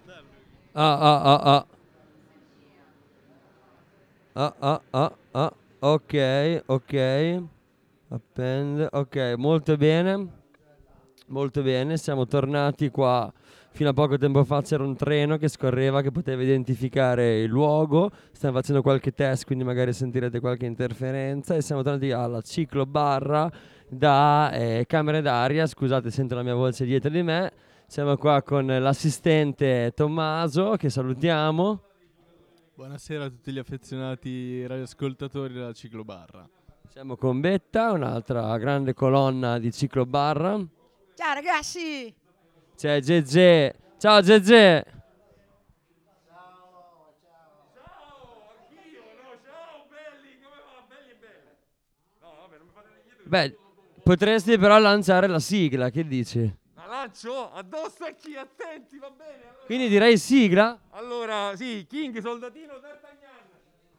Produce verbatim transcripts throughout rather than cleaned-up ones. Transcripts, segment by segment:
Ah, ah, ah, ah. Ah, ah, ah, ah. Ok, ok. Append. Ok, molto bene. Molto bene, siamo tornati qua. Fino a poco tempo fa c'era un treno che scorreva che poteva identificare il luogo. Stiamo facendo qualche test, quindi magari sentirete qualche interferenza. E siamo tornati alla ciclo barra da eh, Camere d'Aria. Scusate, sento la mia voce dietro di me. Siamo qua con l'assistente Tommaso, che salutiamo. Buonasera a tutti gli affezionati radioascoltatori della Ciclobarra. Siamo con Betta, un'altra grande colonna di ciclo barra. Ciao ragazzi! C'è Gegè. Ciao Gegè. Beh, potresti però lanciare la sigla, che dici? La lancio addosso a chi? Attenti, va bene? Allora, Quindi direi sigla? allora sì, King, soldatino, D'Artagnan.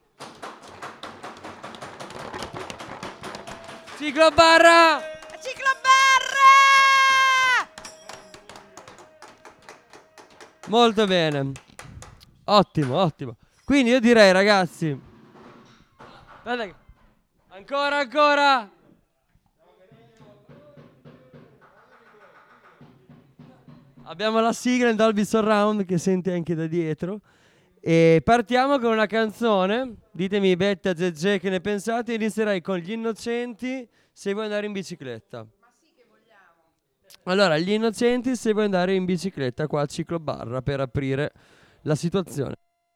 Ciclo barra! Ciclobarra! Molto bene. Ottimo, ottimo. Quindi io direi, ragazzi. Aspetta che- Ancora, ancora. Abbiamo la sigla in Dolby Surround che senti anche da dietro. E partiamo con una canzone. Ditemi, Betta, Gegè, che ne pensate? Inizierei con Gli Innocenti, Se vuoi andare in bicicletta. Ma sì che vogliamo. Allora, Gli Innocenti, Se vuoi andare in bicicletta, qua a Ciclo Barra, per aprire la situazione.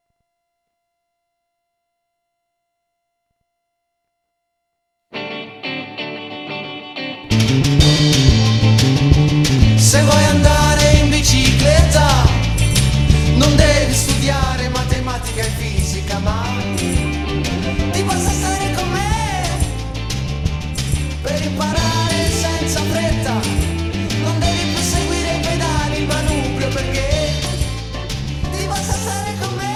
Se vuoi andare in bicicletta, non devi studiare matematica e fisica, ma ti basta stare con me per imparare senza fretta. Non devi più seguire i pedali, il manubrio, perché ti basta stare con me.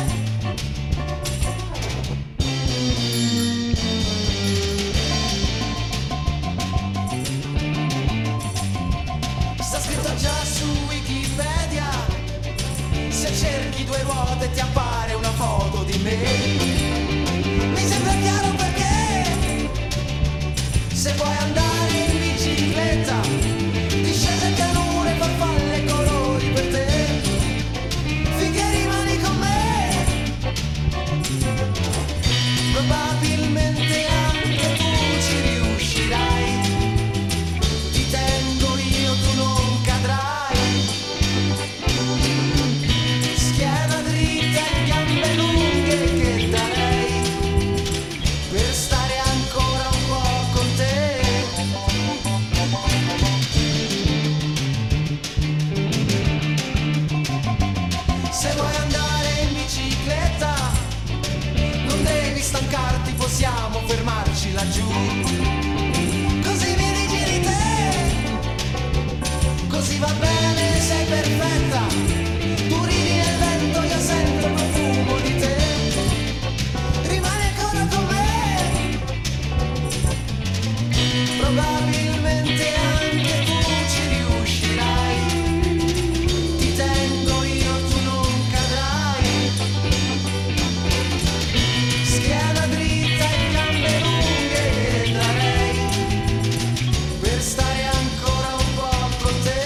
Sta scritto già su Wikipedia, se cerchi due ruote ti appare una foto di me. Mi sembra chiaro perché, se vuoi andare in bicicletta, discese pianure, farfalle, colori per te, finché rimani con me. Probabilmente anche tu ci riuscirai, ti tengo io, tu non cadrai. Schiena dritta e gambe lunghe che darei per stare ancora un po' con te. Se vuoi andare in bicicletta, non devi stancarti, possiamo fermarci laggiù. Così mi dici di te, così va bene, sei perfetta. Tu ridi nel vento, io sento il profumo di te. Rimani ancora con me. Probabilmente anche tu ci riuscirai. Ti tengo io, tu non cadrai. Schiena dritta e gambe lunghe che darei per stare ancora un po' con te.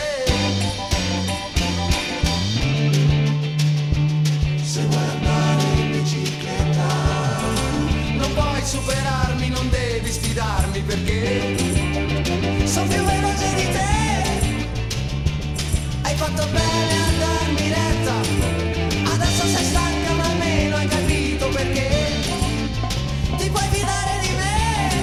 Se vuoi andare in bicicletta, non puoi superarmi, non devi sfidarmi, perché sono più veloce di te. Hai fatto bene a darmi retta, adesso sei stanca ma almeno hai capito perché ti puoi fidare di me.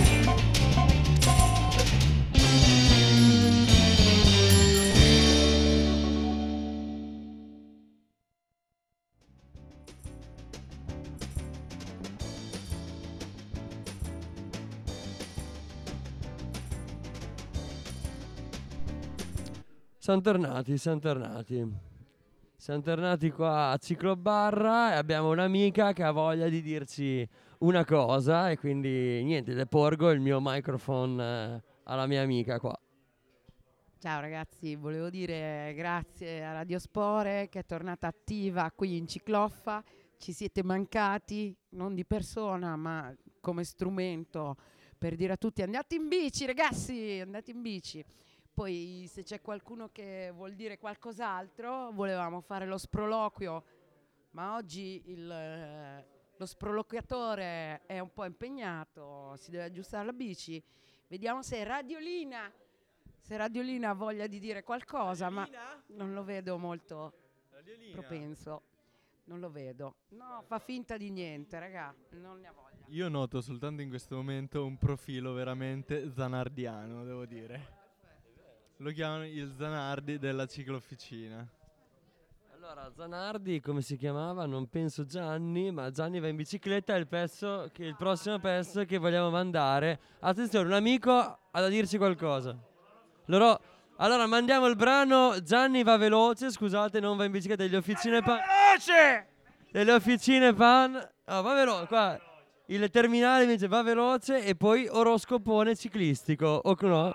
Siamo tornati, siamo tornati. Siamo tornati qua a Ciclo Barra e abbiamo un'amica che ha voglia di dirci una cosa e quindi niente, le porgo il mio microphone eh, alla mia amica qua. Ciao ragazzi, volevo dire grazie a Radiospore che è tornata attiva qui in Cicloffa. Ci siete mancati, non di persona, ma come strumento per dire a tutti andate in bici ragazzi, andate in bici. Poi se c'è qualcuno che vuol dire qualcos'altro, volevamo fare lo sproloquio, ma oggi il, eh, lo sproloquiatore è un po' impegnato, si deve aggiustare la bici. Vediamo se Radiolina, se Radiolina ha voglia di dire qualcosa, ma non lo vedo molto propenso. Non lo vedo. No, fa finta di niente, raga, non ne ha voglia. Io noto soltanto in questo momento un profilo veramente zanardiano, devo dire. Lo chiamano il Zanardi della ciclofficina. Allora, Zanardi, come si chiamava? Non penso Gianni, ma Gianni va in bicicletta, è il pezzo che il prossimo pezzo che vogliamo mandare. Attenzione, un amico ha da dirci qualcosa. Loro, allora mandiamo il brano Gianni va veloce, scusate, non va in bicicletta, delle officine pan. Veloce! Delle officine pan. Oh, va veloce, qua. Il terminale mi dice va veloce e poi oroscopone ciclistico, o no?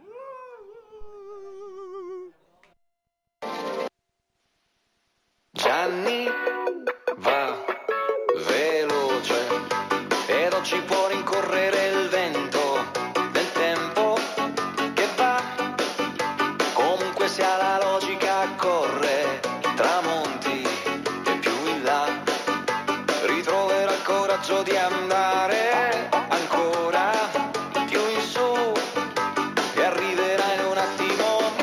Gianni va veloce e non ci può rincorrere il vento del tempo che va. Comunque sia la logica corre, tramonti e più in là. Ritroverà il coraggio di andare ancora più in su e arriverà in un attimo.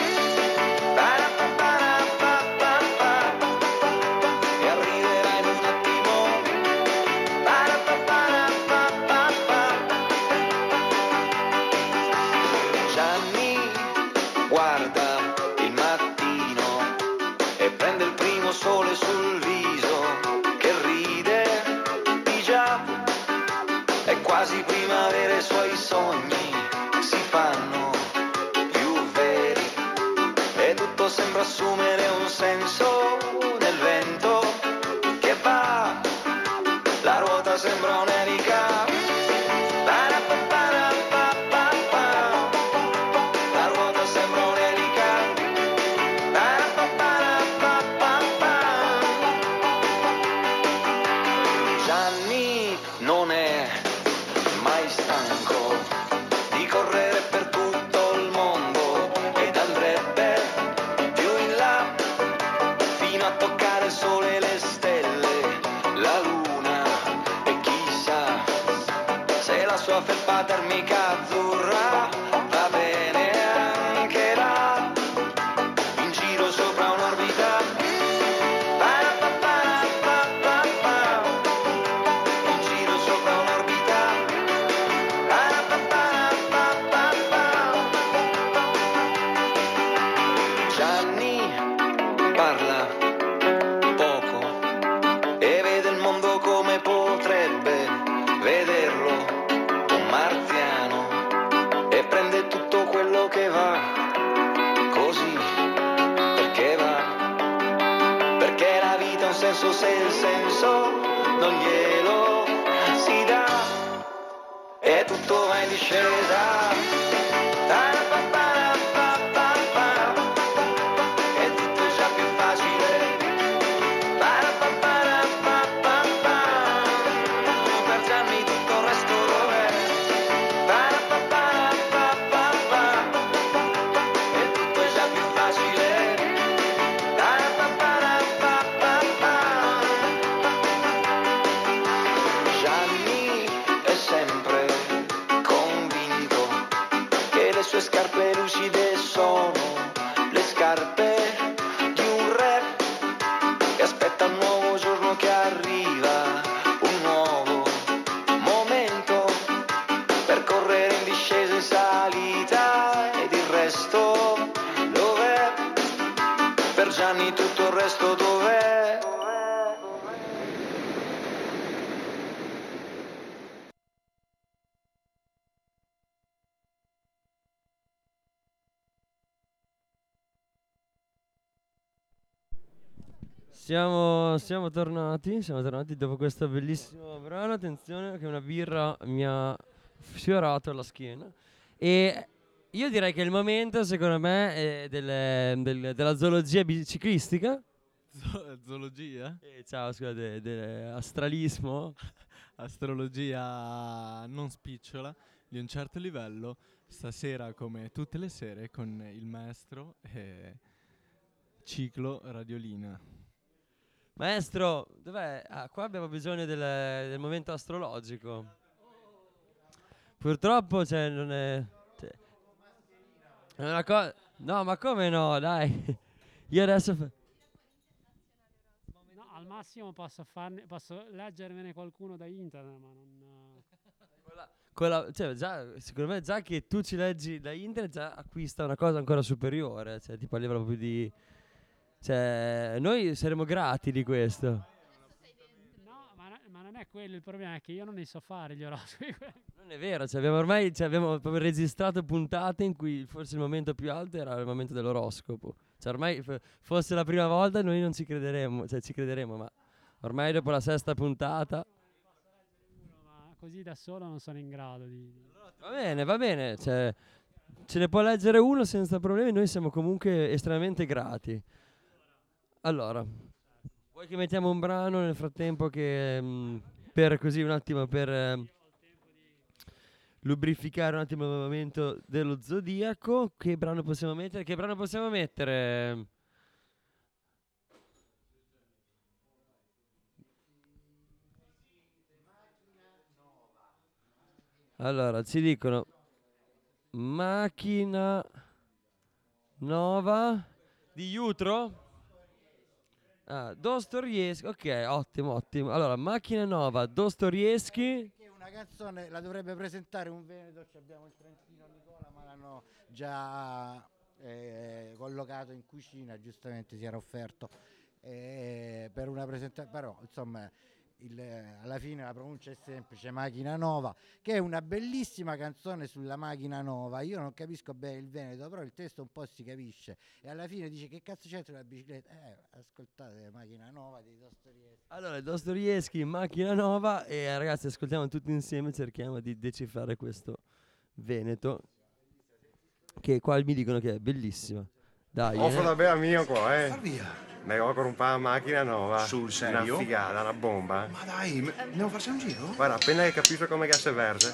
Guarda il mattino e prende il primo sole sul viso che ride di già. È quasi primavera, i suoi sogni si fanno più veri e tutto sembra assumere un senso nel vento che va. La ruota sembra un'elica. Non è mai stanco di correre per tutto il mondo ed andrebbe più in là fino a toccare il sole e le stelle, la luna e chissà se la sua felpa termica azzurra va bene anche là in giro sopra un'orbita. Se il senso non glielo si dà e tutto va in discesa. E tutto è già più facile. Per Gianni tutto il resto dov'è? E tutto è già più facile. Le sue scarpe lucide sono le scarpe di un re che aspetta un nuovo giorno che arriva, un nuovo momento per correre in discesa in salita ed il resto dov'è? Per Gianni tutto il resto dov'è? Siamo, siamo tornati, siamo tornati dopo questo bellissimo brano. Attenzione che una birra mi ha sfiorato la schiena. E io direi che il momento, secondo me, è delle- del- della zoologia biciclistica. Zo- zoologia? Eh, ciao, scusate, dell'astralismo. Astrologia non spicciola di un certo livello. Stasera, come tutte le sere, con il maestro e Ciclo Radiolina. Maestro, dov'è? Ah, qua abbiamo bisogno del, del momento astrologico. Purtroppo, cioè, non è... Cioè, è una cosa... No, ma come no, dai. Io adesso... fa- No, al massimo posso, farne, posso leggermene qualcuno da internet, ma non... Quella, cioè, già, secondo me già che tu ci leggi da internet già acquista una cosa ancora superiore, cioè tipo a livello proprio di... Cioè, noi saremo grati di questo. No, ma, no- ma non è quello il problema, è che io non ne so fare gli oroscopi. Non è vero, cioè abbiamo ormai cioè abbiamo proprio registrato puntate in cui forse il momento più alto era il momento dell'oroscopo. Cioè ormai f- fosse la prima volta noi non ci crederemo, cioè ci crederemo, ma ormai dopo la sesta puntata... Ma così da solo non sono in grado di... Va bene, va bene, cioè, ce ne può leggere uno senza problemi, noi siamo comunque estremamente grati. Allora, vuoi che mettiamo un brano nel frattempo che mm, per così un attimo per eh, lubrificare un attimo il momento dello zodiaco? Che brano possiamo mettere? Che brano possiamo mettere? Allora, ci dicono macchina nova di Jutro. Ah, Dostoevsky. Ok, ottimo, ottimo. Allora, macchina nova, Dostoevsky. Che una canzone la dovrebbe presentare un Veneto, ci abbiamo il Trentino Nicola, ma l'hanno già eh, collocato in cucina, giustamente si era offerto eh, per una presentazione, però insomma il, alla fine la pronuncia è semplice, Macchina Nova, che è una bellissima canzone sulla macchina nova. Io non capisco bene il Veneto, però il testo un po' si capisce, e alla fine dice: che cazzo c'è sulla bicicletta? Eh, ascoltate Macchina Nova di Dostoevsky. Allora, Dostoevsky, macchina nova. E eh, ragazzi, ascoltiamo tutti insieme, cerchiamo di decifrare questo Veneto, che qua mi dicono che è bellissima. Dai, Offro eh. da bere mio qua, eh. Far via. Mi ho comprato una macchina nuova. Sul serio? Una figata, una bomba. Ma dai, m- andiamo a farci un giro? Guarda, appena hai capito come gas è verde.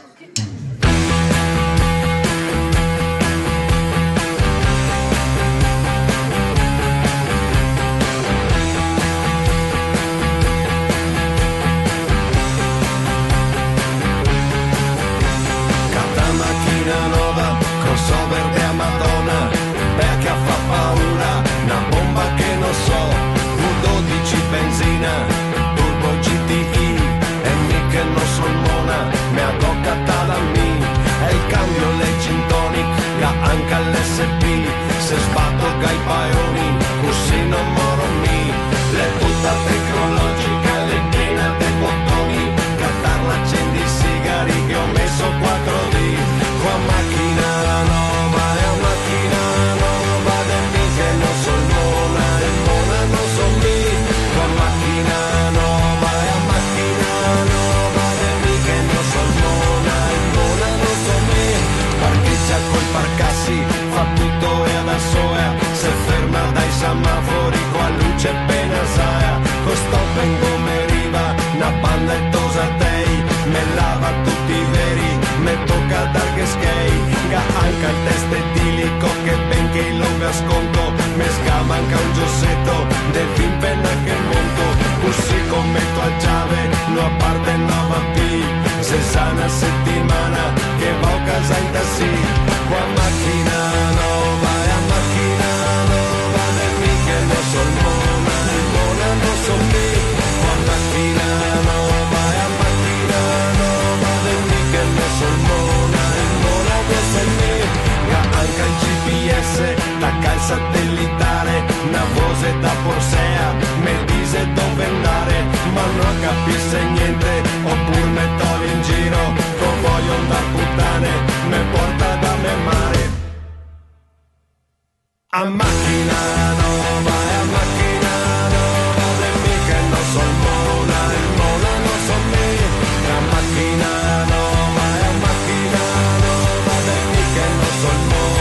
Carta macchina nuova, crossover de Madonna, perché fa paura, una bomba che non so, V dodici benzina, turbo G T I, e mica non sono mona, mi ha toccata da me, e il cambio le gin tonic, ga anche l'S P, se sbatto gai paioni, così non moro mi, le tutta tecnologica, le piena dei bottoni, cattarla accendi i sigari che ho messo quattro D, qua macchina nova, è una macchina nova, del mica non sono mona, e mona non sono mi, qua macchina nova, è una macchina nova, del mica non sono mona, e mona non sono mi, parcheggia col parcassi, fa tutto e adesso è, se ferma dai semafori, qua luce appena saia, questo vengo me riva, una banda e tosa dei, me lava tutti i veri, me tocca dar che skate, ga anche il test etilico che benché il logo a sconto, me scama anche un giossetto, del film penna che monto, così commetto a chiave, no a parte nova P, se sa una settimana, che va a casa in tassi, qua macchina nova, è a macchina nova, del mica non sono mona, il mona non sono mi, qua macchina nova, è a macchina nova, del mica non sono mona, il mona non sono mi, ga anche il G P S, tacca il satellitare, una voce da Porsea, me dice dove andare, ma non capisce niente, oppure me toglie in giro, con voglio andare puttane, me porta da me mare. A macchina nova, è a macchina nova, del mica non sono mona, il mona non sono me, a macchina nova, è a macchina nova, del mica non sono mona.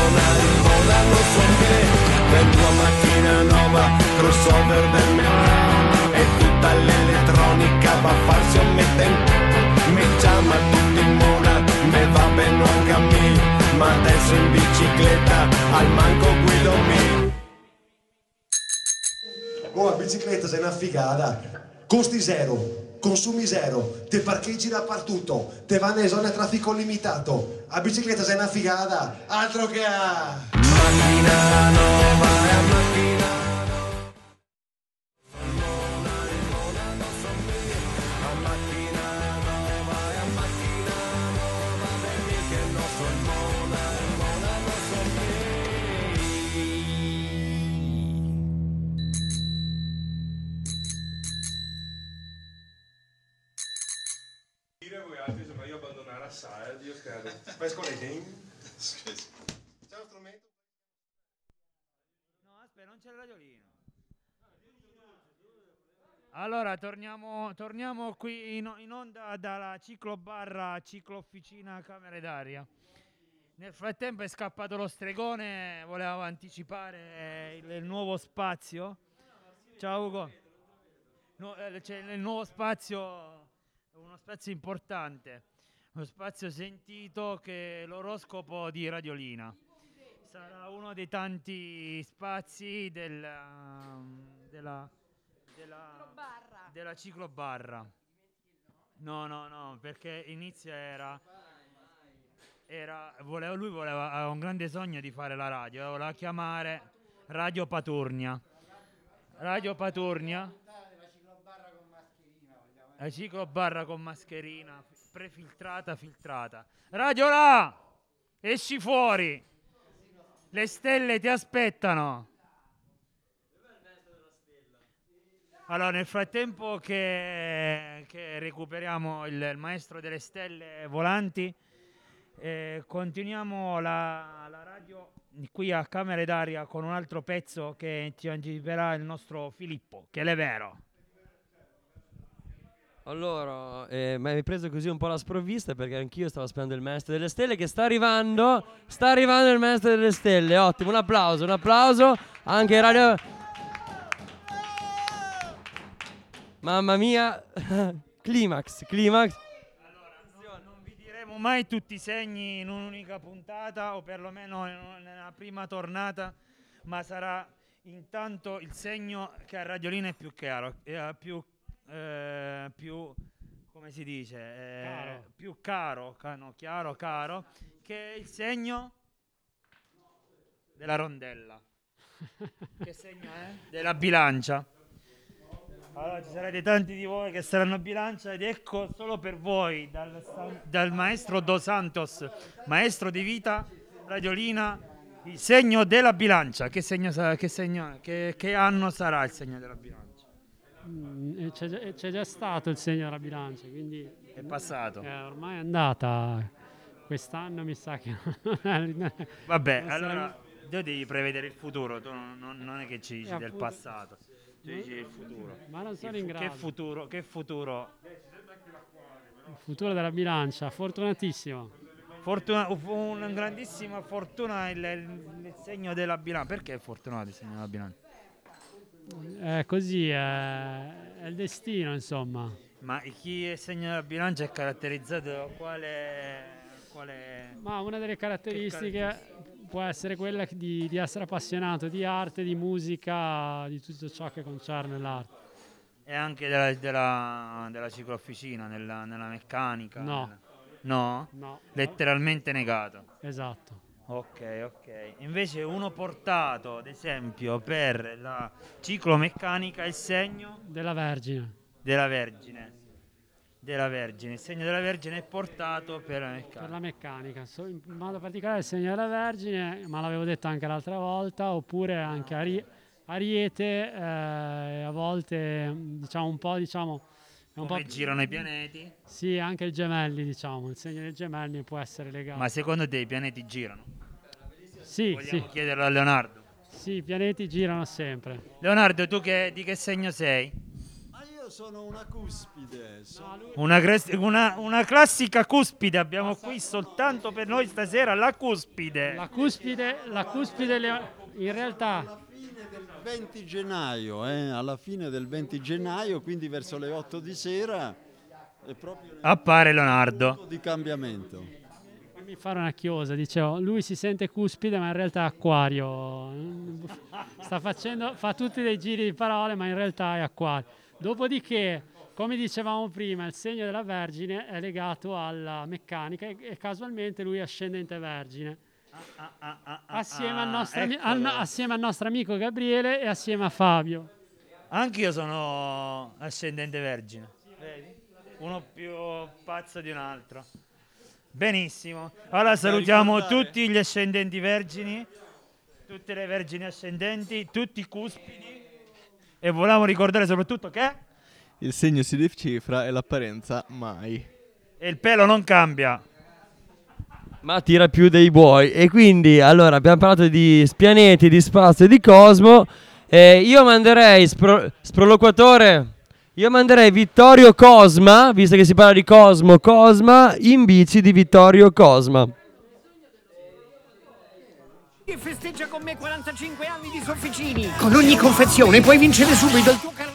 crossover del metà e tutta l'elettronica va a farsi un metten. Mi chiama tutti in mona, me va bene anche a me, ma adesso in bicicletta al manco guido me. Oh, la bicicletta sei una figata, costi zero, consumi zero, te parcheggi dappertutto, te vanno in zone a traffico limitato, la bicicletta sei una figata, altro che a... Macchina nova, è macchina. Voi altri sembra io abbandonare la sala, Dio credo. Fai con le denti? C'è uno strumento? No, aspetta, non c'è il radiolino. Allora, torniamo, torniamo qui in, in onda dalla ciclobarra, ciclo-officina Camere d'Aria. Nel frattempo è scappato lo stregone, voleva anticipare il, il nuovo spazio. Ciao Ugo. No, eh, c'è il nuovo spazio... Uno spazio importante, uno spazio sentito che è l'oroscopo di Radiolina. Sarà uno dei tanti spazi del, um, della, della, della ciclobarra. No, no, no, perché inizio era, era voleva, lui voleva, aveva un grande sogno di fare la radio, voleva chiamare Radio Paturnia. Radio Paturnia. La ciclobarra con mascherina, prefiltrata, filtrata. Radiola! Esci fuori! Le stelle ti aspettano! Allora, nel frattempo che, che recuperiamo il, il maestro delle stelle volanti, eh, continuiamo la, la radio qui a Camere d'Aria con un altro pezzo che ci anticiperà il nostro Filippo, che è vero. Allora, eh, mi hai preso così un po' la sprovvista perché anch'io stavo aspettando il maestro delle stelle che sta arrivando. Sta arrivando il maestro delle stelle, ottimo, un applauso, un applauso anche radio. Mamma mia, climax, climax. Allora, non, non vi diremo mai tutti i segni in un'unica puntata o perlomeno nella prima tornata, ma sarà intanto il segno che a Radiolina è più chiaro, è più Eh, più, come si dice, eh, caro. più caro, ca- no, chiaro, caro, che è il segno della rondella. Che segno è? Della bilancia. Allora ci sarete tanti di voi che saranno bilancia ed ecco solo per voi dal, dal maestro Dos Santos, maestro di vita, Radiolina, il segno della bilancia. Che segno sarà, che segno, che, che anno sarà il segno della bilancia? Mm, c'è, già- c'è già stato il segno della bilancia, quindi È passato. eh, ormai è andata. Quest'anno mi sa che Vabbè, non sarà- allora tu devi prevedere il futuro, tu non, non- non è che ci dici Eh, del appunto. passato, tu dici il futuro. Ma non sono Il in fu- grado. Che futuro, che futuro? Il futuro della bilancia, fortunatissimo. Fortuna, fu una grandissima fortuna il, il- il segno della bilancia. Perché è fortunato il segno della bilancia? È così, è, è il destino, insomma. Ma chi è segno della bilancia è caratterizzato da quale... quale... Ma una delle caratteristiche può essere quella di, di essere appassionato di arte, di musica, di tutto ciò che concerne l'arte. E anche della, della, della cicloofficina, nella, nella meccanica? No. nella- No? No. Letteralmente negato. Esatto. Ok, ok. Invece uno portato, ad esempio, per la ciclomeccanica, il segno Della Vergine. della Vergine. Della Vergine. Il segno della Vergine è portato per la meccanica. Per la meccanica, so- in modo particolare il segno della Vergine, ma l'avevo detto anche l'altra volta, oppure anche Ari- Ariete, eh, a volte diciamo un po', diciamo, è un Come po' girano i pianeti? Sì, anche i gemelli, diciamo, il segno dei gemelli può essere legato. Ma secondo te i pianeti girano? Sì, Vogliamo sì. chiederlo a Leonardo. Sì, i pianeti girano sempre. Leonardo, tu che, di che segno sei? Ma io sono una cuspide. sono- Una, cres- una- una classica cuspide, abbiamo qui soltanto per noi stasera la cuspide. La cuspide, la cuspide le- in realtà Alla fine del venti gennaio, eh, alla fine del venti gennaio, quindi verso le otto di sera, è proprio appare Leonardo. punto di cambiamento. Fammi fare una chiosa, dicevo, lui si sente cuspide ma in realtà è acquario, sta facendo, fa tutti dei giri di parole ma in realtà è acquario. Dopodiché, come dicevamo prima, il segno della Vergine è legato alla meccanica e, e casualmente lui è ascendente Vergine. Ah, ah, ah, assieme, ah, al nostro, ami- eccolo. al, assieme al nostro amico Gabriele e assieme a Fabio. Anch'io sono ascendente Vergine. Vedi? Uno più pazzo di un altro. Benissimo. Allora salutiamo ricordare- tutti gli ascendenti vergini, tutte le vergini ascendenti, tutti i cuspidi. E volevamo ricordare soprattutto che Il segno si decifra e l'apparenza mai. e il pelo non cambia. Ma tira più dei buoi. E quindi, allora, abbiamo parlato di pianeti, di spazio e di cosmo. Eh, io manderei, spro- sproloquatore, io manderei Vittorio Cosma, visto che si parla di Cosmo, Cosma, in bici di Vittorio Cosma. E festeggia con me quarantacinque anni di sofficini. Con ogni confezione puoi vincere subito il tuo carro.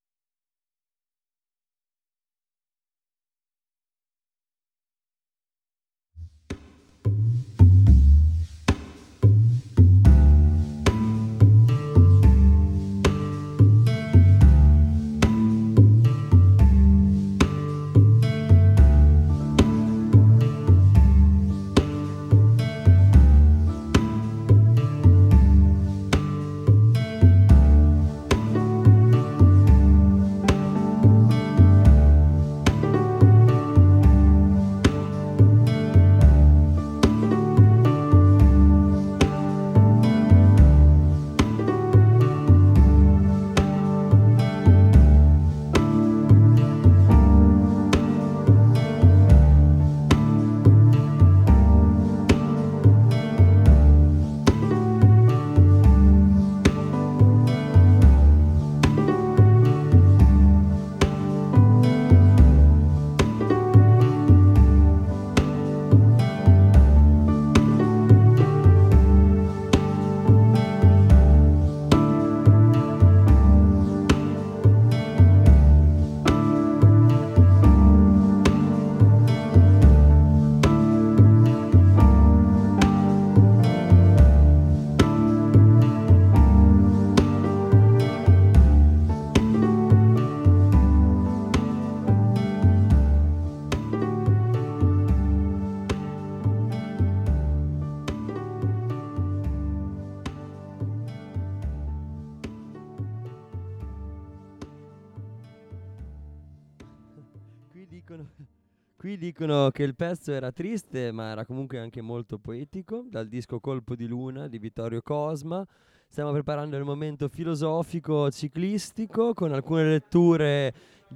Qui dicono, qui dicono che il pezzo era triste, ma era comunque anche molto poetico, dal disco Colpo di Luna di Vittorio Cosma. Stiamo preparando il momento filosofico ciclistico con alcune letture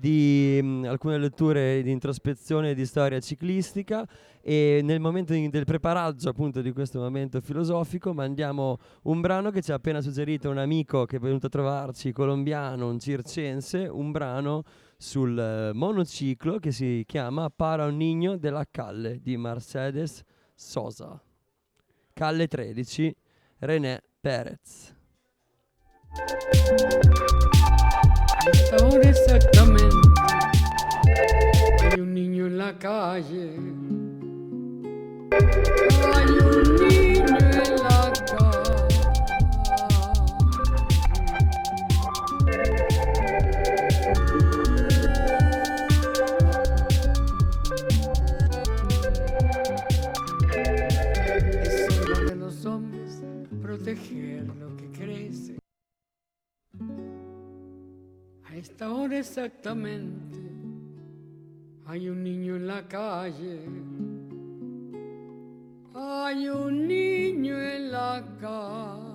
di mh, alcune letture di introspezione e di storia ciclistica, e nel momento in- del preparaggio appunto di questo momento filosofico mandiamo un brano che ci ha appena suggerito un amico che è venuto a trovarci, colombiano, un circense, un brano sul eh, monociclo che si chiama Para un niño de la Calle di Mercedes Sosa. Calle tredici, René Pérez. Ahora exactamente hay un niño en la calle. Hay un niño en la calle. Es hora de los hombres proteger lo que crece. A esta hora exactamente hay un niño en la calle. Hay un niño en la calle.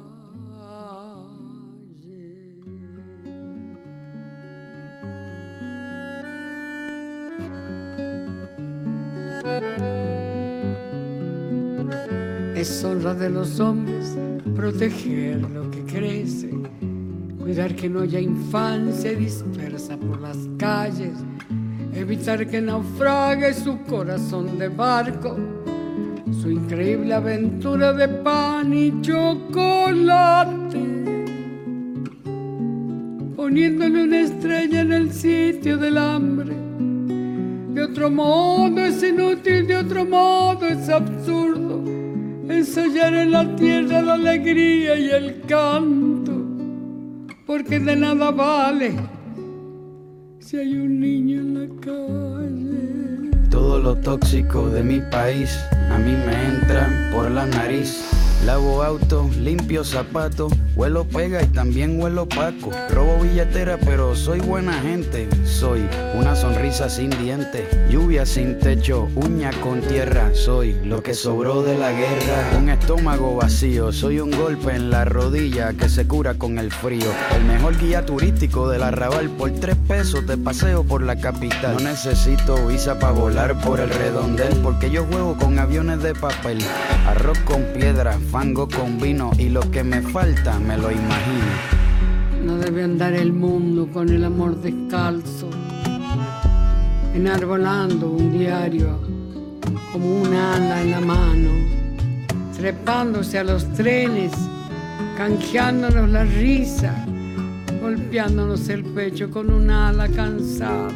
Es honra de los hombres proteger lo que crece, cuidar que no haya infancia dispersa por las calles, evitar que naufrague su corazón de barco, su increíble aventura de pan y chocolate. poniéndole una estrella en el sitio del hambre. De otro modo es inútil, de otro modo es absurdo ensayar en la tierra la alegría y el canto, porque de nada vale si hay un niño en la calle. Todo lo tóxico de mi país a mí me entra por la nariz. Lavo auto, limpio zapatos, huelo pega y también huelo paco. Robo billetera pero soy buena gente. Soy una sonrisa sin dientes, lluvia sin techo, uña con tierra. Soy lo que sobró de la guerra. Un estómago vacío, soy un golpe en la rodilla que se cura con el frío. El mejor guía turístico del Arrabal, por tres pesos te paseo por la capital. No necesito visa para volar por el redondel, porque yo juego con aviones de papel. Arroz con piedra, fango con vino, y lo que me falta me lo imagino. No debe andar el mundo con el amor descalzo, enarbolando un diario como un ala en la mano, trepándose a los trenes, canjeándonos la risa, golpeándonos el pecho con un ala cansada.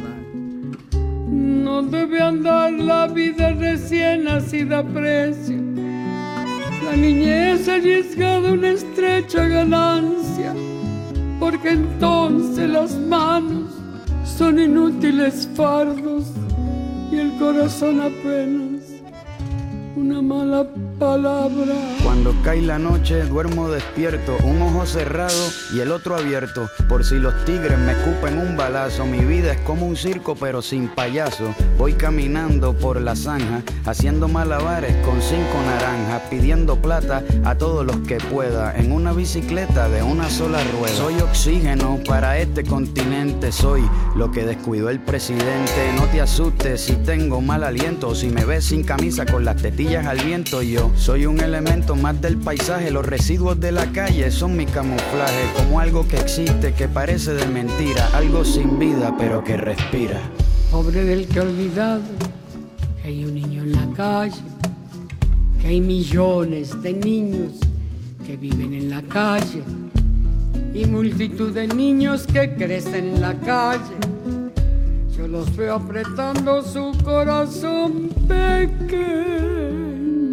No debe andar la vida recién nacida a precio, la niñez arriesgada una estrecha ganancia, porque entonces las manos son inútiles fardos y el corazón apenas una mala palabra. Cuando cae la noche duermo despierto, un ojo cerrado y el otro abierto, por si los tigres me escupen un balazo. Mi vida es como un circo pero sin payaso. Voy caminando por la zanja, haciendo malabares con cinco naranjas, pidiendo plata a todos los que pueda, en una bicicleta de una sola rueda. Soy oxígeno para este continente, soy lo que descuidó el presidente. No te asustes si tengo mal aliento, si me ves sin camisa con las tetillas al viento. Yo soy un elemento más del paisaje, los residuos de la calle son mi camuflaje, como algo que existe, que parece de mentira, algo sin vida pero que respira. Pobre del que ha olvidado que hay un niño en la calle, que hay millones de niños que viven en la calle y multitud de niños que crecen en la calle. Yo los veo apretando su corazón pequeño,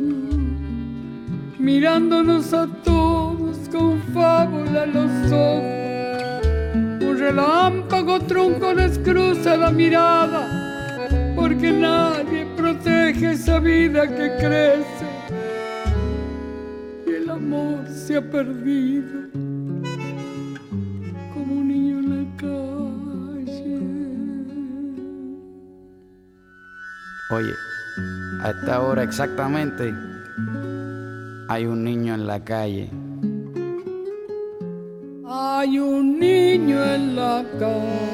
mirándonos a todos con fábula en los ojos. Un relámpago trunco les cruza la mirada, porque nadie protege esa vida que crece y el amor se ha perdido como un niño en la calle. Oye, a esta hora exactamente hay un niño en la calle. Hay un niño en la calle.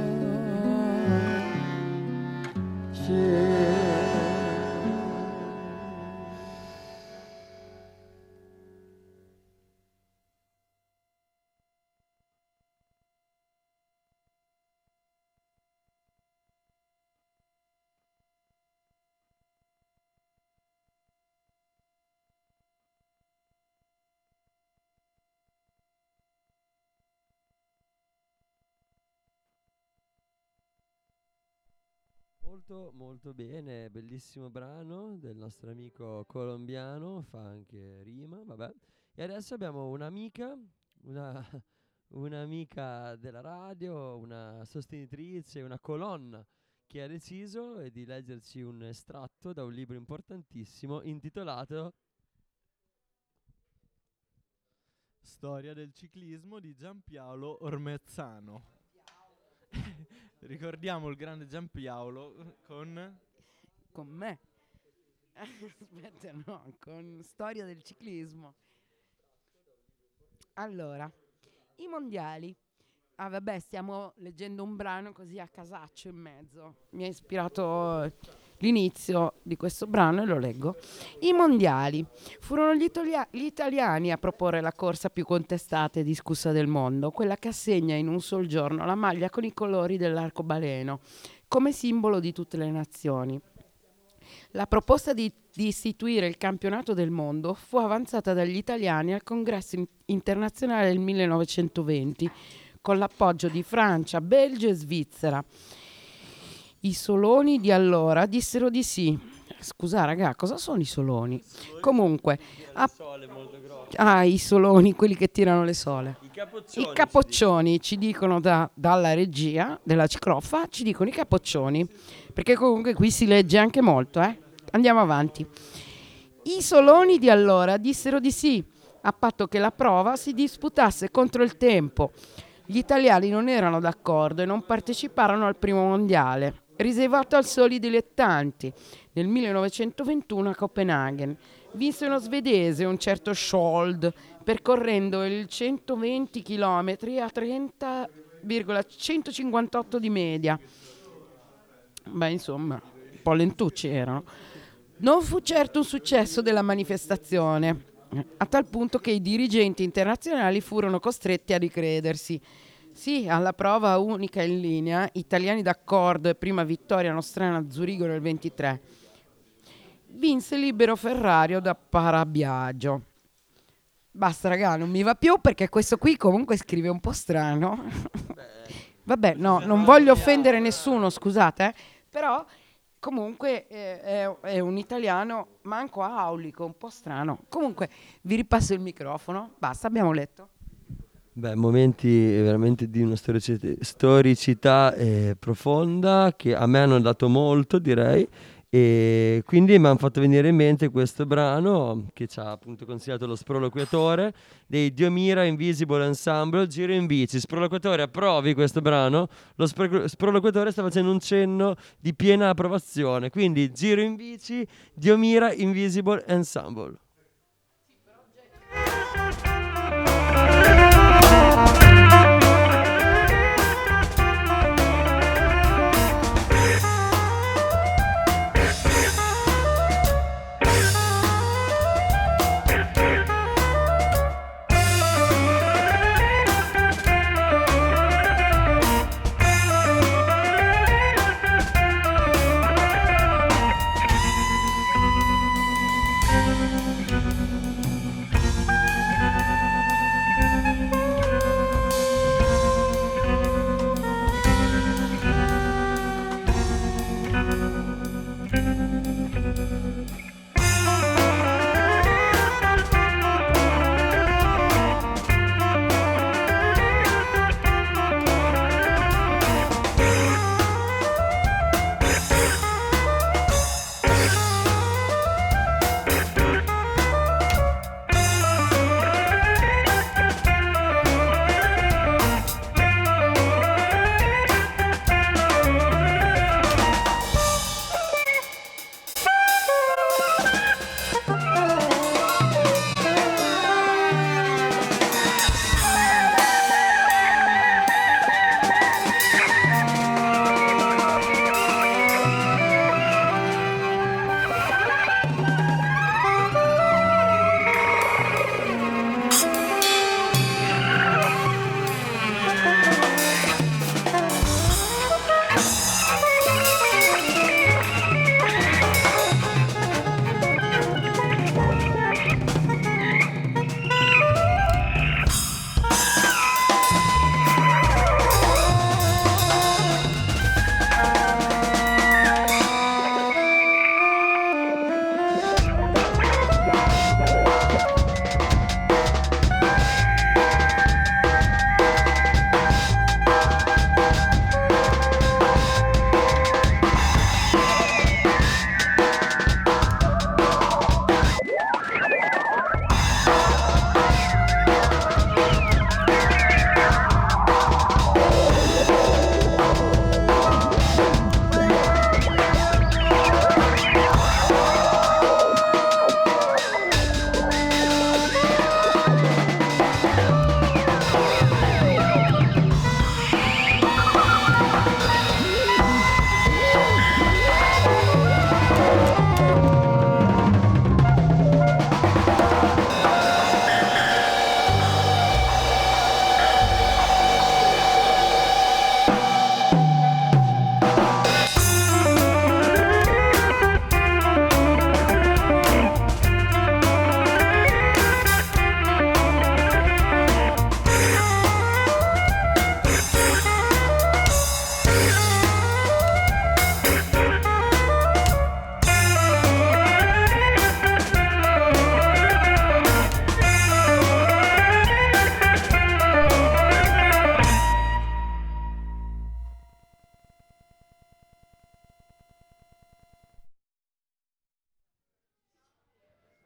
Molto molto bene, bellissimo brano del nostro amico colombiano, fa anche rima, vabbè. E adesso abbiamo un'amica, una, un'amica della radio, una sostenitrice, una colonna che ha deciso di leggerci un estratto da un libro importantissimo intitolato Storia del ciclismo di Gianpiolo Ormezzano. Ricordiamo il grande Gianpiolo con... Con me. Aspetta, no, con Storia del ciclismo. Allora, i mondiali. Ah vabbè, stiamo leggendo un brano così a casaccio in mezzo. Mi ha ispirato l'inizio di questo brano e lo leggo. I mondiali. Furono gli, italia- gli italiani a proporre la corsa più contestata e discussa del mondo, quella che assegna in un sol giorno la maglia con i colori dell'arcobaleno, come simbolo di tutte le nazioni. La proposta di, di istituire il campionato del mondo fu avanzata dagli italiani al congresso in- internazionale del millenovecentoventi, con l'appoggio di Francia, Belgio e Svizzera. I Soloni di allora dissero di sì. Scusa raga, cosa sono i Soloni? Comunque, a- ah, i Soloni, quelli che tirano le sole. I capoccioni. I capoccioni ci dicono da- dalla regia della Cicloffa, ci dicono i capoccioni, perché comunque qui si legge anche molto, eh? Andiamo avanti. I Soloni di allora dissero di sì, a patto che la prova si disputasse contro il tempo. Gli italiani non erano d'accordo e non parteciparono al primo mondiale, riservato al soli dilettanti. Nel millenovecentoventuno a Copenaghen vinse uno svedese, un certo Schold, percorrendo il centoventi chilometri a trenta virgola centocinquantotto di media. Beh, insomma, un po' lentucci erano. Non fu certo un successo della manifestazione, a tal punto che i dirigenti internazionali furono costretti a ricredersi. Sì, alla prova unica in linea, italiani d'accordo e prima vittoria nostrana a Zurigo nel ventitré, vinse Libero Ferrario da Parabiagio. Basta raga, non mi va più perché questo qui comunque scrive un po' strano. Vabbè, no, non voglio offendere nessuno, scusate, eh, però comunque eh, è, è un italiano manco aulico, un po' strano. Comunque vi ripasso il microfono, basta, abbiamo letto. Beh, momenti veramente di una storici- storicità eh, profonda che a me hanno dato molto, direi, e quindi mi hanno fatto venire in mente questo brano che ci ha appunto consigliato lo sproloquiatore dei Diomira Invisible Ensemble, Giro in bici. Sproloquiatore, approvi questo brano? Lo spro- sproloquiatore sta facendo un cenno di piena approvazione, quindi Giro in bici, Diomira Invisible Ensemble.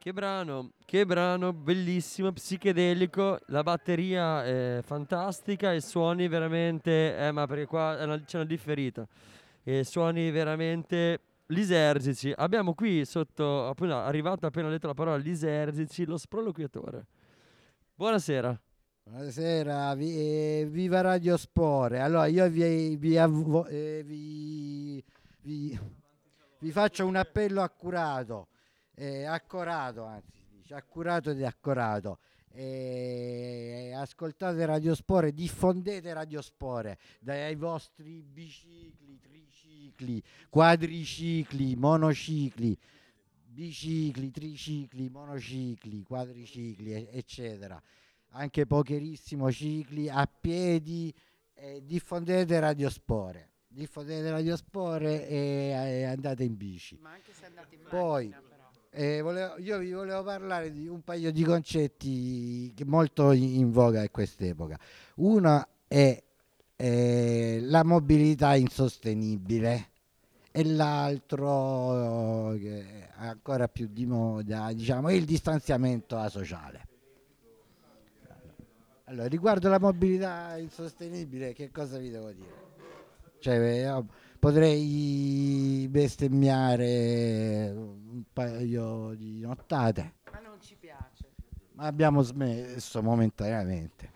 Che brano, che brano, bellissimo, psichedelico, la batteria è fantastica e suoni veramente, eh ma perché qua è una- c'è una differita, e suoni veramente lisergici. Abbiamo qui sotto, appena arrivato, appena detto la parola lisergici, lo sproloquiatore. Buonasera. Buonasera, vi- eh, viva Radio Spore. Allora io vi, vi avvo- eh, vi- vi- vi faccio un appello accurato, eh, accorato anzi, si dice, accurato ed accorato. Eh, ascoltate Radio Spore, diffondete Radio Spore dai vostri bicicli, tricicli, quadricicli, monocicli, bicicli, tricicli, monocicli, quadricicli, e- eccetera. Anche pocherissimo cicli a piedi, eh, diffondete Radio Spore, diffondete Radio Spore e, e andate in bici. Ma anche se andate in Poi macchina, però. eh, volevo- io vi volevo parlare di un paio di concetti che molto in in voga in quest'epoca. Uno è eh, la mobilità insostenibile e l'altro, eh, che è ancora più di moda, diciamo, è il distanziamento asociale. Allora, riguardo la mobilità insostenibile, che cosa vi devo dire? Cioè, io potrei bestemmiare un paio di nottate, Ma non ci piace. ma abbiamo smesso momentaneamente.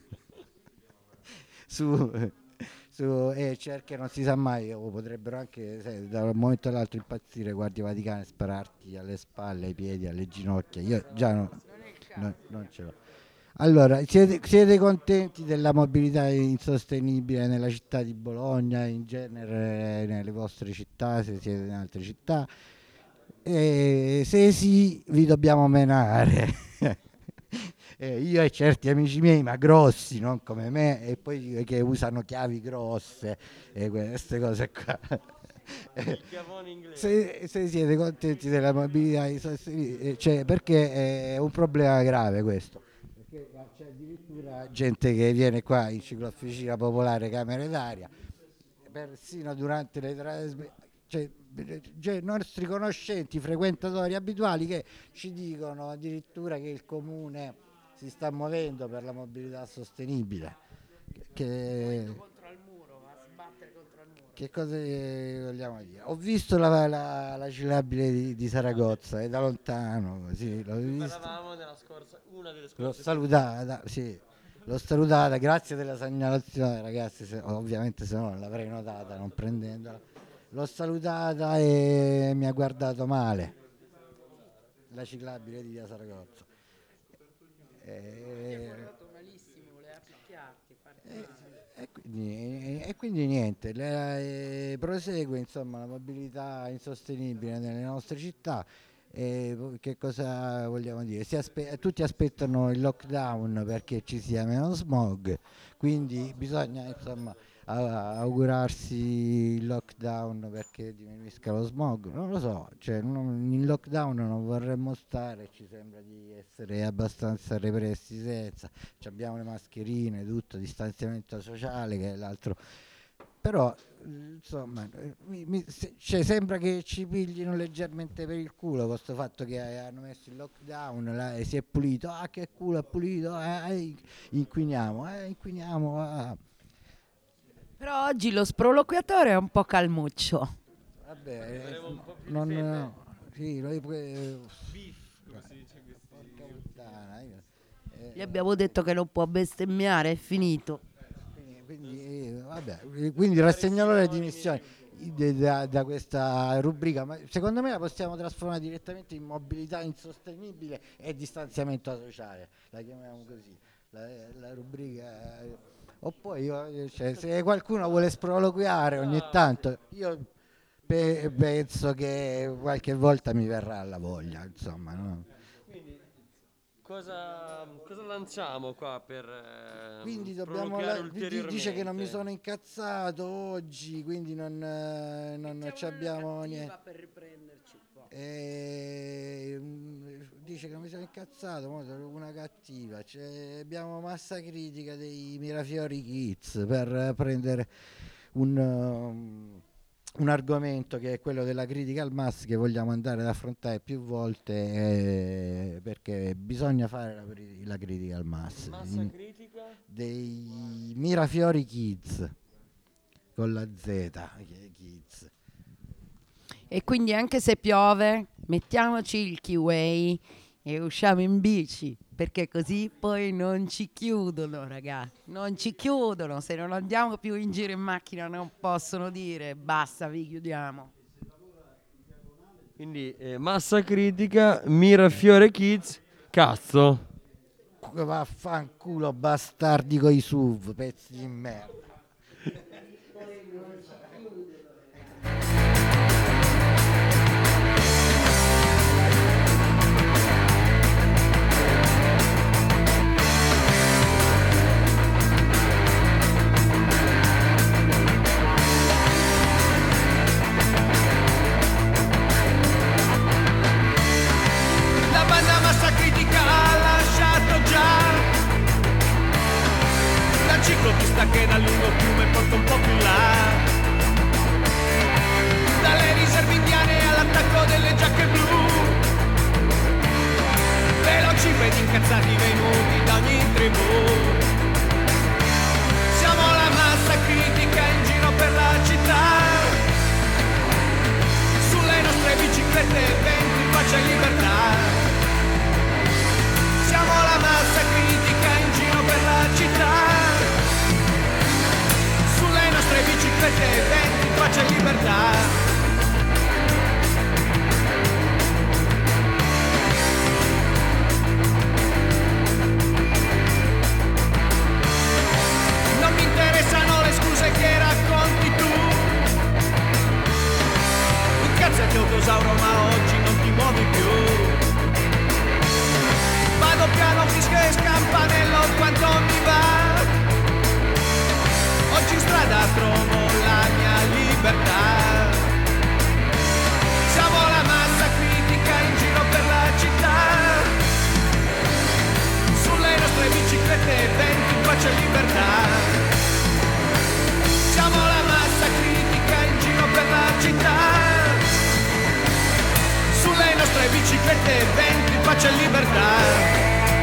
su, su e cerche non si sa mai, o potrebbero anche sai, da un momento all'altro impazzire, guardie vaticane, spararti alle spalle, ai piedi, alle ginocchia. Io già no- no- non ce l'ho. Allora, siete, siete contenti della mobilità insostenibile nella città di Bologna, in genere nelle vostre città, se siete in altre città? E se sì, vi dobbiamo menare. Eh, io e certi amici miei, ma grossi, non come me, e poi che usano chiavi grosse e queste cose qua. Il chiavone inglese. Se, se siete contenti della mobilità insostenibile, cioè, perché è un problema grave questo. Perché c'è addirittura gente che viene qua in ciclofficina popolare Camere d'Aria, persino durante le trasmissioni, cioè, cioè, nostri conoscenti, frequentatori abituali che ci dicono addirittura che il comune si sta muovendo per la mobilità sostenibile. Che, Contro al muro, va a sbattere contro al muro. che cosa eh, vogliamo dire? Ho visto la, la, la ciclabile di, di Saragozza, è da lontano, così, l'ho vista. Parlavamo nella scorsa, una delle L'ho scorse. salutata, sì, l'ho salutata, grazie della segnalazione ragazzi, se- ovviamente se no non l'avrei notata non prendendola. L'ho salutata e mi ha guardato male, la ciclabile di via Saragozza. Ti ha E, guardato malissimo, voleva picchiarti. farti e- male. e quindi, e quindi niente, le- eh, prosegue insomma la mobilità insostenibile nelle nostre città. E vo- che cosa vogliamo dire? Si aspe- tutti aspettano il lockdown perché ci sia meno smog, quindi bisogna insomma a- augurarsi il lockdown perché diminuisca lo smog. Non lo so, cioè, non- in lockdown non vorremmo stare, ci sembra di essere abbastanza repressi senza, ci abbiamo le mascherine, tutto, distanziamento sociale che è l'altro. Però eh, insomma eh, mi- mi- se- cioè, sembra che ci piglino leggermente per il culo con questo fatto che eh, hanno messo il lockdown là, e si è pulito, ah che culo è pulito, eh, eh, inquiniamo, eh, inquiniamo. Ah. Però oggi lo sproloquiatore è un po' calmuccio. Vabbè, eh, non, no, sì, noi pure- porca puttana, io- eh, Gli abbiamo detto che non può bestemmiare, è finito. quindi, eh, vabbè, eh, quindi rassegnerò le dimissioni de- da, da questa rubrica, ma secondo me la possiamo trasformare direttamente in mobilità insostenibile e distanziamento sociale, la chiamiamo così, la, la rubrica. eh. O poi io, cioè, se qualcuno vuole sproloquiare ogni tanto, io pe- penso che qualche volta mi verrà alla voglia, insomma, no? Quindi cosa, cosa lanciamo qua per eh, Quindi dobbiamo provocare la- di- ulteriormente? dice che non mi sono incazzato oggi, quindi non, eh, non ci abbiamo niente. Per riprenderci un po'. E, mm, dice che non mi sono incazzato, mo sono una cattiva. Cioè, abbiamo massa critica dei Mirafiori Kids per prendere un, um, un argomento che è quello della critica al M A S, che vogliamo andare ad affrontare più volte, eh, perché bisogna fare la, la critica al M A S. Massa In- critica? dei Mirafiori Kids con la Z, Kids. E quindi anche se piove, mettiamoci il Kiwi e usciamo in bici, perché così poi non ci chiudono, ragazzi, non ci chiudono. Se non andiamo più in giro in macchina non possono dire basta, vi chiudiamo. Quindi eh, Massa critica, Mirafiore Kids, cazzo. Vaffanculo, bastardi coi S U V, pezzi di merda. La banda Massa Critica ha lasciato già la ciclopista che dal lungo fiume porta un po' più là, dalle riserve indiane all'attacco delle giacche blu, veloci ed incazzati venuti da ogni tribù. Siamo la Massa Critica in giro per la città, sulle nostre biciclette venti in pace e libertà. Siamo la Massa Critica in giro per la città, sulle nostre biciclette venti in pace e libertà. Non mi interessano le scuse che racconti tu, incazzati autosauro ma oggi non ti muovi più. Vado piano, fischio e scampanello quanto mi va, oggi in strada trovo la mia libertà. Siamo la Massa Critica in giro per la città, sulle nostre biciclette venti in pace e libertà. Siamo la Massa Critica in giro per la città, sulle nostre biciclette venti in pace e libertà.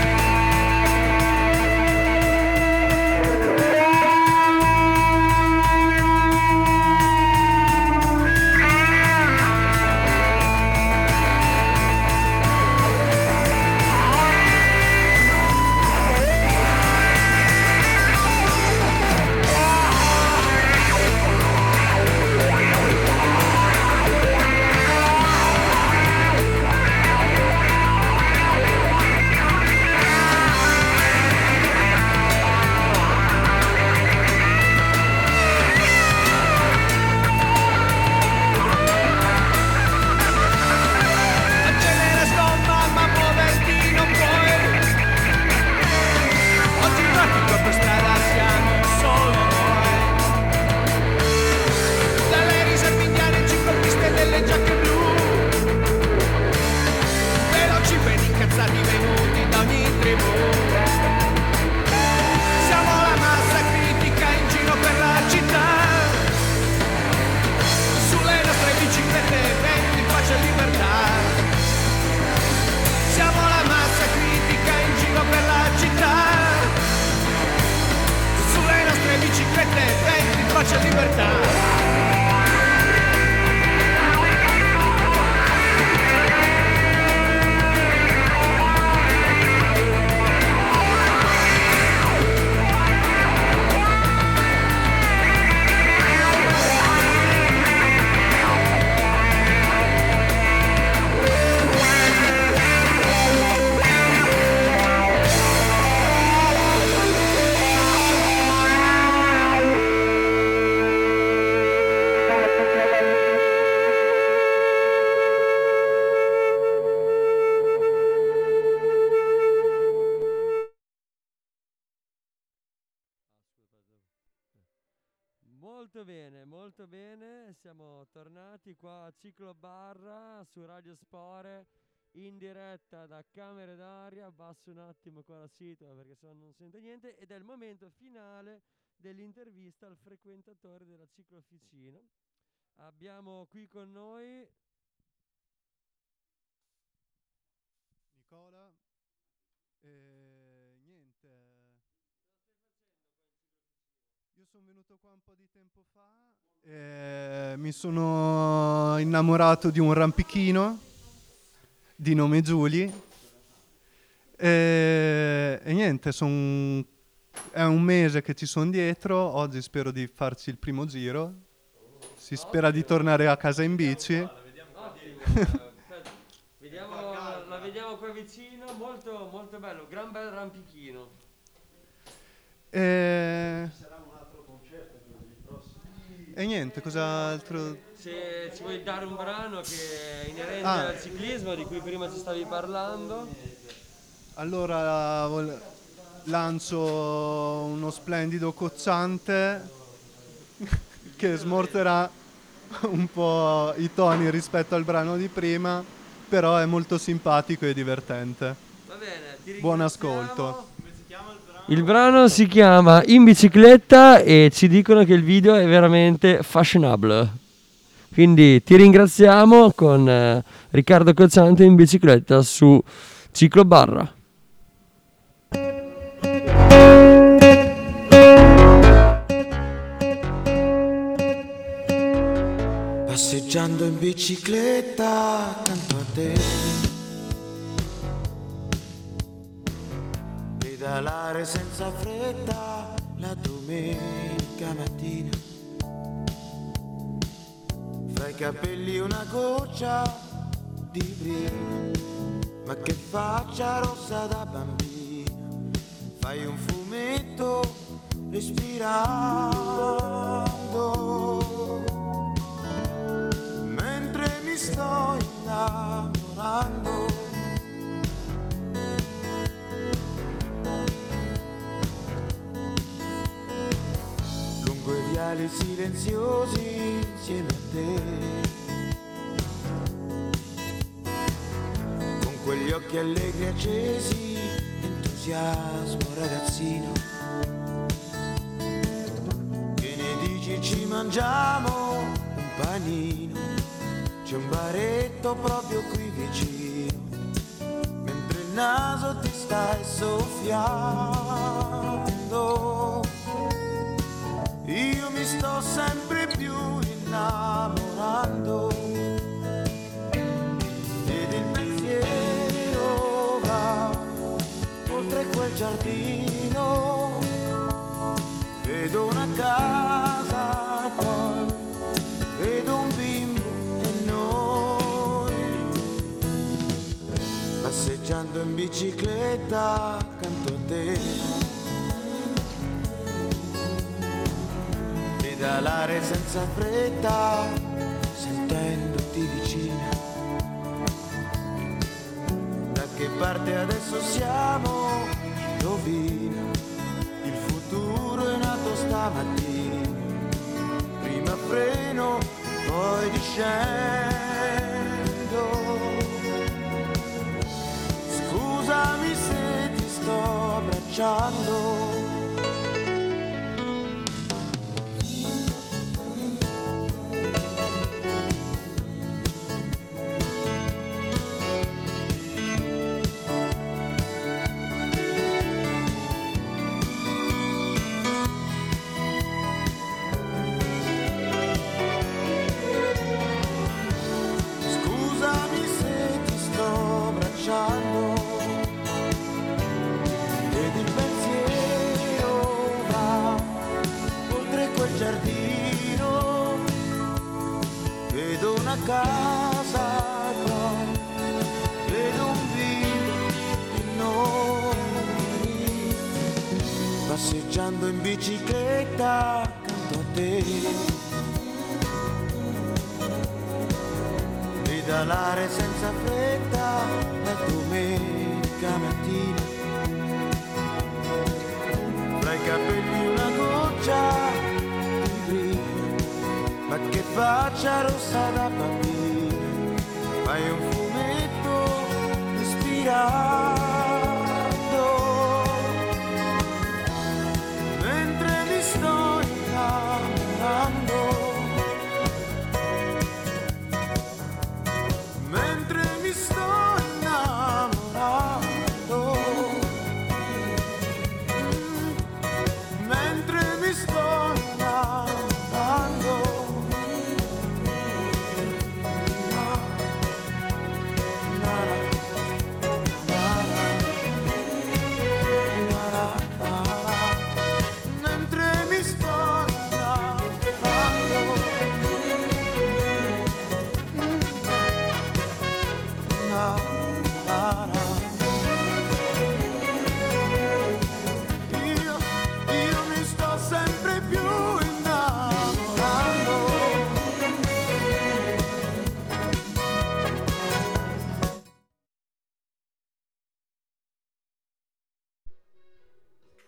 Accelera e sgomma ma muoverti non puoi, oggi in traffico per strada siamo solo noi, dalle riserve indiane ciclopiste delle giacche blu, veloci ed incazzati venuti da ogni tribù. Siamo la Massa Critica in giro per la città, sulle nostre biciclette venti in pace e libertà. Siamo la Massa Critica in giro per la città, sulle nostre biciclette venti in pace e libertà. Molto bene, molto bene, siamo tornati qua a Ciclo Barra su Radio Spore in diretta da Camere d'Aria. Abbasso un attimo qua la sigla perché se no non sento niente, ed è il momento finale dell'intervista al frequentatore della ciclofficina. Abbiamo qui con noi Nicola. E niente. Io sono venuto qua un po' di tempo fa e mi sono innamorato di un rampichino di nome Giuli e, e niente, son, è un mese che ci sono dietro, oggi spero di farci il primo giro, si spera di tornare a casa in bici. Vediamo, la vediamo qua vicino, molto, molto bello, gran bel rampichino. E... e niente, cos'altro? Se ci vuoi dare un brano che è inerente Ah. al ciclismo, di cui prima ci stavi parlando. Allora vol- lancio uno splendido cozzante che smorterà un po' i toni rispetto al brano di prima, però è molto simpatico e divertente. Va bene, ti Buon ringraziamo. ascolto. Il brano si chiama In bicicletta e ci dicono che il video è veramente fashionable. Quindi ti ringraziamo con eh, Riccardo Cozzante in bicicletta su Ciclo Barra. Passeggiando in bicicletta accanto a te, pedalare senza fretta la domenica mattina, fra i capelli una goccia di brina, ma che faccia rossa da bambina, fai un fumetto respirando, mentre mi sto innamorando. Lungo i viali silenziosi insieme a te, con quegli occhi allegri accesi, entusiasmo ragazzino, che ne dici ci mangiamo un panino, c'è un baretto proprio qui vicino, mentre il naso ti stai soffiando, io mi sto sempre più innamorando, ed il pensiero va oltre quel giardino, vedo una casa, poi vedo un bimbo e noi, passeggiando in bicicletta accanto a te, pedalare senza fretta, sentendoti vicina. Da che parte adesso siamo? Indovina, il futuro è nato stamattina, prima freno, poi discendo. Scusami se ti sto abbracciando. Scusami se ti sto abbracciando, ed il pensiero va oltre quel giardino, vedo una casa, poi vedo un bimbo in noi, passeggiando in bicicletta accanto a te, pedalare senza fretta la domenica mattina, fra i capelli una goccia di brina, ma che faccia rossa da bambina, fai un fumetto respirando, mentre mi sto innamorando,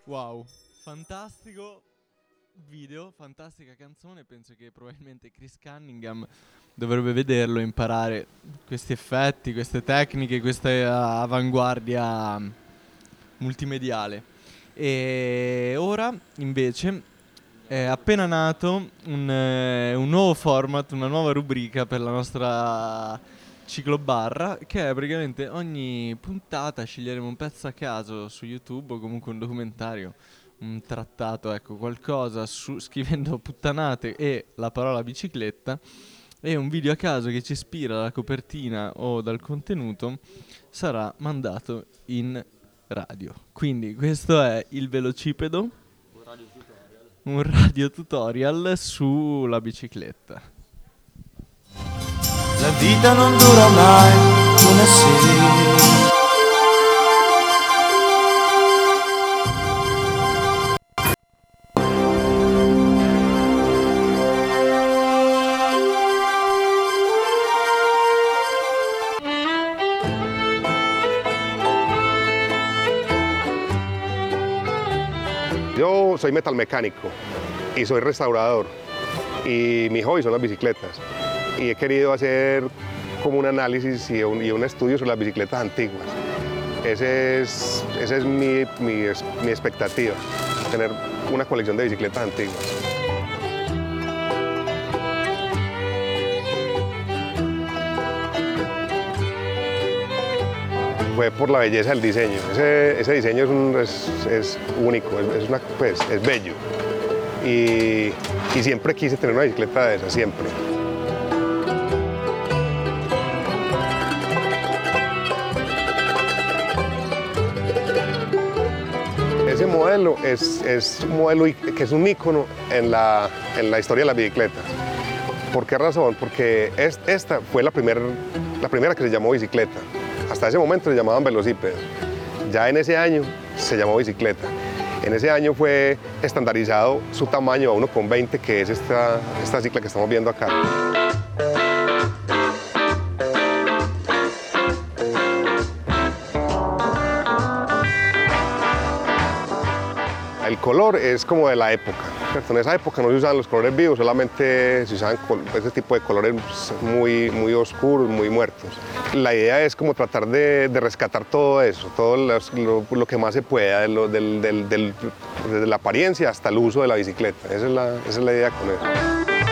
Wow, fantastico video, fantastica canzone. Penso che probabilmente Chris Cunningham dovrebbe vederlo e imparare questi effetti, queste tecniche, questa avanguardia multimediale. E ora invece è appena nato un, eh, un nuovo format, una nuova rubrica per la nostra ciclobarra, che è praticamente ogni puntata sceglieremo un pezzo a caso su YouTube o comunque un documentario, un trattato, ecco, qualcosa su, scrivendo puttanate e la parola bicicletta, e un video a caso che ci ispira dalla copertina o dal contenuto sarà mandato in radio. Quindi questo è il velocipedo, un radio tutorial sulla bicicletta. La vita non dura mai una sera. Yo soy metalmecánico y soy restaurador y mi hobby son las bicicletas y he querido hacer como un análisis y un, y un estudio sobre las bicicletas antiguas. Ese es, esa es mi, mi, mi expectativa, tener una colección de bicicletas antiguas. Fue por la belleza del diseño. Ese, ese diseño es, un, es, es único, es, es, una, pues, es bello. Y, y siempre quise tener una bicicleta de esa, siempre. Ese modelo es, es un modelo que es un ícono en la, en la historia de las bicicletas. ¿Por qué razón? Porque es, esta fue la, primer, la primera que se llamó bicicleta. Hasta ese momento se llamaban velocípedos. Ya en ese año se llamó bicicleta. En ese año fue estandarizado su tamaño a uno coma veinte, que es esta, esta cicla que estamos viendo acá. El color es como de la época, ¿cierto? En esa época no se usaban los colores vivos, solamente se usaban ese tipo de colores muy, muy oscuros, muy muertos. La idea es como tratar de, de rescatar todo eso, todo los, lo, lo que más se pueda, de lo, del, del, del, desde la apariencia hasta el uso de la bicicleta. Esa es la, esa es la idea con eso.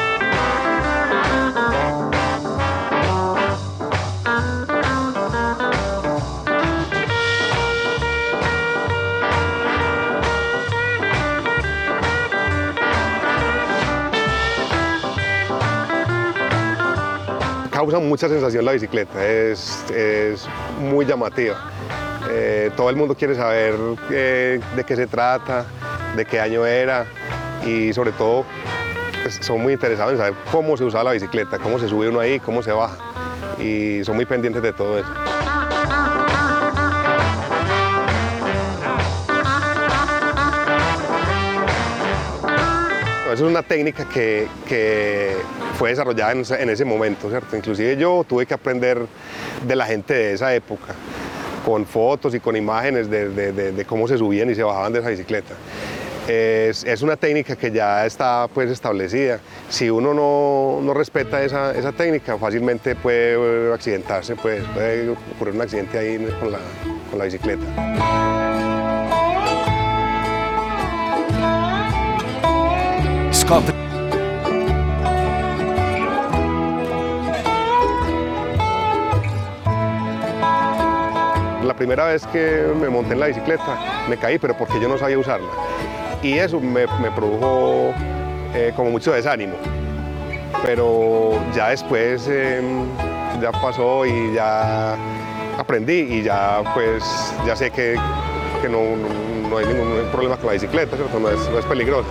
Causa mucha sensación la bicicleta, es, es muy llamativa. Eh, todo el mundo quiere saber eh, de qué se trata, de qué año era y sobre todo pues, son muy interesados en saber cómo se usaba la bicicleta, cómo se sube uno ahí, cómo se baja y son muy pendientes de todo eso. Eso es una técnica que, que fue desarrollada en, en ese momento, ¿cierto? Inclusive yo tuve que aprender de la gente de esa época, con fotos y con imágenes de, de, de, de cómo se subían y se bajaban de esa bicicleta. Es, es una técnica que ya está pues, establecida. Si uno no, no respeta esa, esa técnica, fácilmente puede accidentarse, pues, puede ocurrir un accidente ahí con la, con la bicicleta. La primera vez que me monté en la bicicleta me caí, pero porque yo no sabía usarla. Y eso me, me produjo eh, como mucho desánimo. Pero ya después eh, ya pasó y ya aprendí y ya pues ya sé que, que no, no, no hay ningún problema con la bicicleta, ¿cierto? No es, no es peligrosa.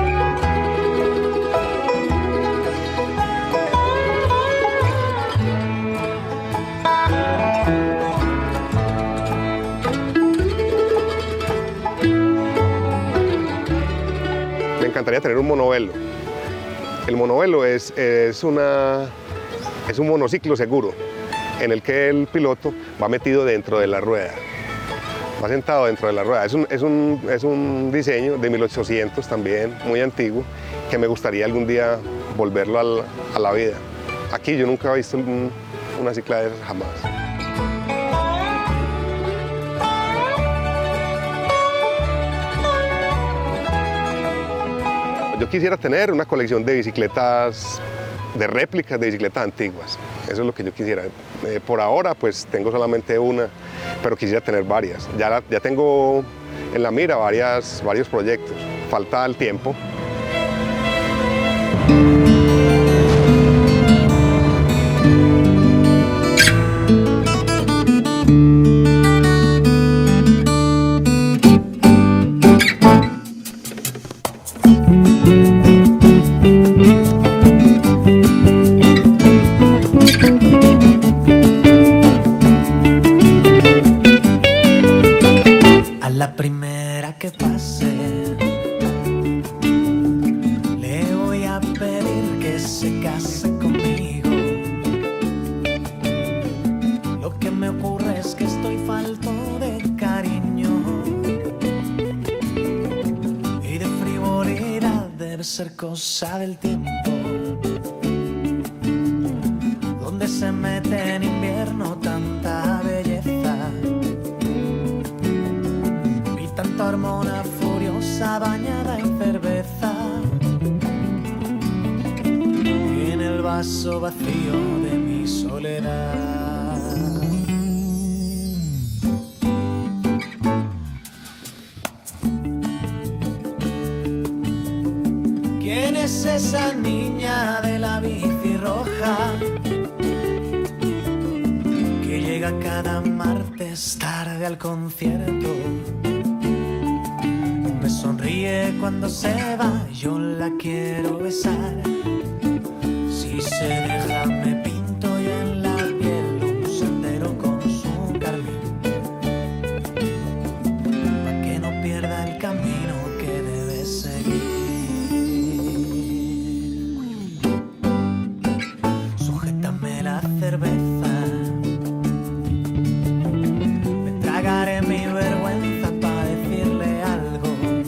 Me encantaría tener un monovelo. El monovelo es, es, una, es un monociclo seguro en el que el piloto va metido dentro de la rueda. va sentado dentro de la rueda. Es un, es un, es un diseño de mil ochocientos también, muy antiguo, que me gustaría algún día volverlo al, a la vida. Aquí yo nunca he visto un, una cicla de esas, jamás. Yo quisiera tener una colección de bicicletas, de réplicas de bicicletas antiguas. Eso es lo que yo quisiera. Eh, por ahora pues tengo solamente una, pero quisiera tener varias. Ya, la, ya tengo en la mira varias, varios proyectos. Falta el tiempo. La primera que pase le voy a pedir que se case conmigo. Lo que me ocurre es que estoy falto de cariño y de frivolidad, debe ser cosa del tiempo, donde se mete en invierno tanta belleza, tanta hormona furiosa bañada en cerveza, y en el vaso vacío de mi soledad. ¿Quién es esa niña de la bici roja que llega cada martes tarde al concierto? Me sonríe cuando se va, yo la quiero besar. Si se deja me pinto yo en la piel un sendero con su carmín, pa' que no pierda el camino que debe seguir. Sujétame la cerveza, me tragaré mi vergüenza pa' decirle algo.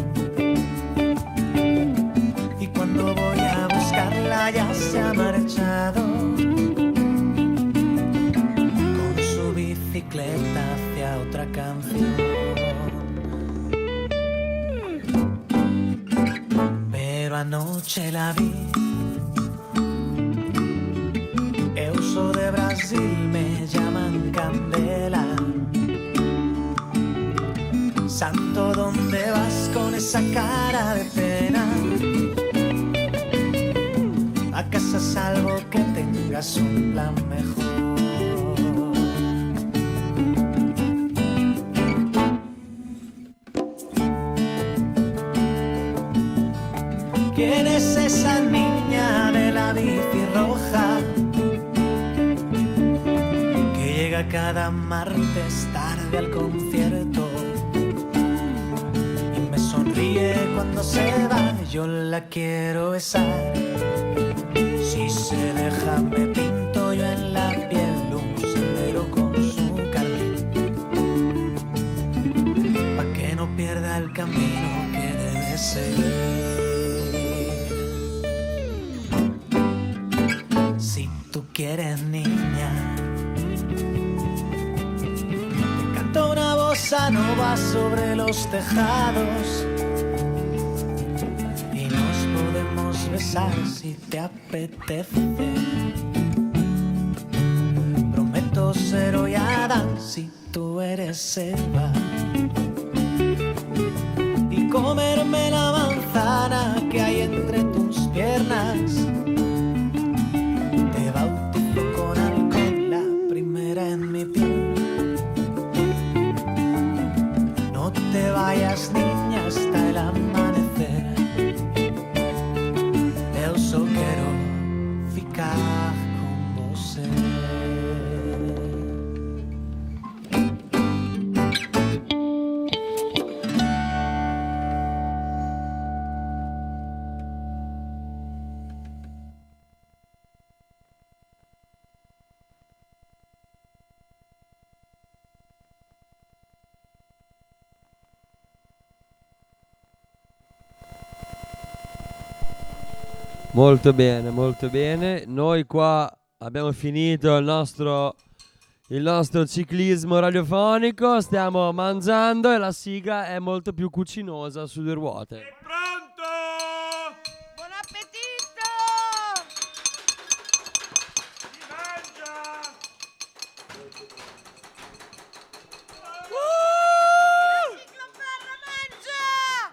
Cuando voy a buscarla ya se ha marchado con su bicicleta hacia otra canción. Pero anoche la vi, eu sou de Brasil, me llaman Candela. Santo, ¿dónde vas con esa cara de pena? A casa salvo que tengas un plan mejor. ¿Quién es esa niña de la bici roja que llega cada martes tarde al concierto y me sonríe cuando se va? Yo la quiero besar. Si se deja me pinto yo en la piel un sendero con su carmín, pa' que no pierda el camino que debe seguir. Si tú quieres, niña, te canto una bossa nova sobre los tejados y nos podemos besar si te apetece. Prometo ser hoy Adán si tú eres Eva, y comerme la manzana que hay entre tus piernas. Te bautizo con alcohol, la primera en mi piel. No te vayas, niña, hasta el amanecer. Eu só quero ficar com você. Molto bene, molto bene. Noi qua abbiamo finito il nostro, il nostro ciclismo radiofonico, stiamo mangiando e la sigla è molto più cucinosa su due ruote. Buon appetito! Si mangia! Uh! La ciclobarra mangia!